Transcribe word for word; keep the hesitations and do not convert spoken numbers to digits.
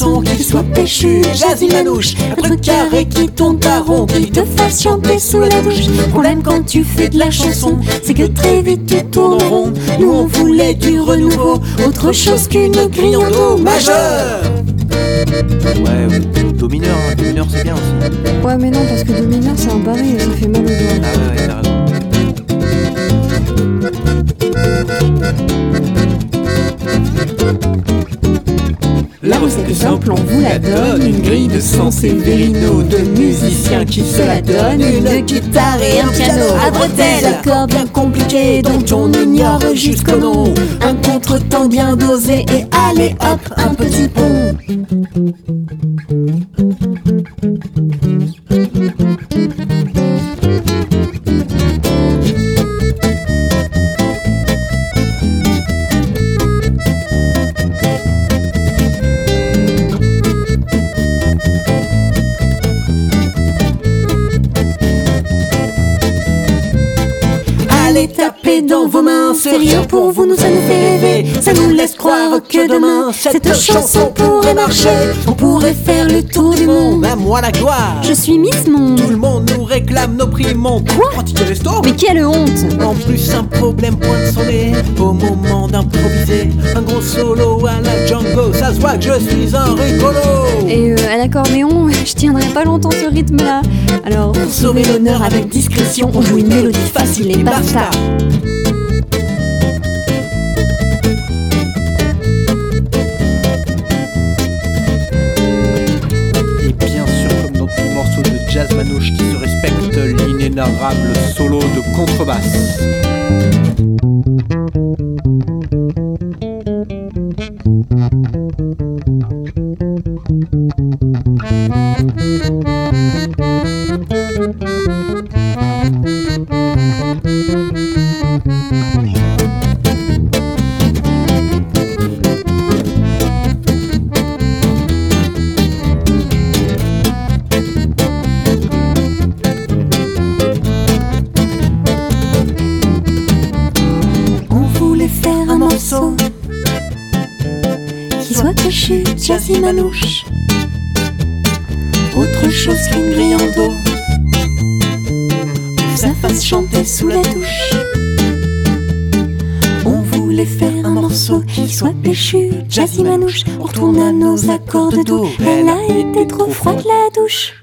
chanson qui soit péchue, jazzy manouche, un truc carré qui tourne pas rond, qui te fasse chanter sous la douche. Le problème quand tu fais de la chanson, c'est que très vite tu tournes en rond. Nous on voulait du renouveau, autre chose qu'une grille en do majeur. Ouais, ou do mineur, hein. Do mineur c'est bien aussi. Ouais, mais non, parce que do mineur c'est un barré et ça fait mal au doigt. Ah ouais, ouais, t'as raison. La recette est simple, on vous la donne. Une grille de sens et vérino, de musiciens qui se la donnent. Une guitare et un piano à bretelles, accords bien compliqués dont on ignore jusqu'au nom. Un contretemps bien dosé et allez hop, un petit pont. Allez taper dans vos mains, c'est rien pour vous, nous ça nous fait rêver. Ça nous laisse croire que demain, cette chanson pourrait marcher. On pourrait faire le tour du monde, Même moi la gloire. Je suis Miss Monde. Tout le monde nous réclame nos prix montent. Quoi? Oh, ticket resto. Mais quelle honte! En plus un problème pointe son nez au moment d'improviser un gros solo à la Django. Ça se voit que je suis un rigolo. Et euh, à l'accordéon, je tiendrai pas longtemps ce rythme-là. Alors, pour sauver l'honneur avec discrétion, on joue une mélodie facile et basta. Et bien sûr, comme dans tout morceau de jazz manouche qui se respecte, l'inénarrable solo de contrebasse. Faire un morceau qui soit péchu, jazzy manouche, autre chose qu'une grille en do, que ça fasse chanter sous la douche. On voulait faire un morceau qui soit péchu, jazzy manouche, on retourne à nos accords de do. Elle a été trop froide la douche.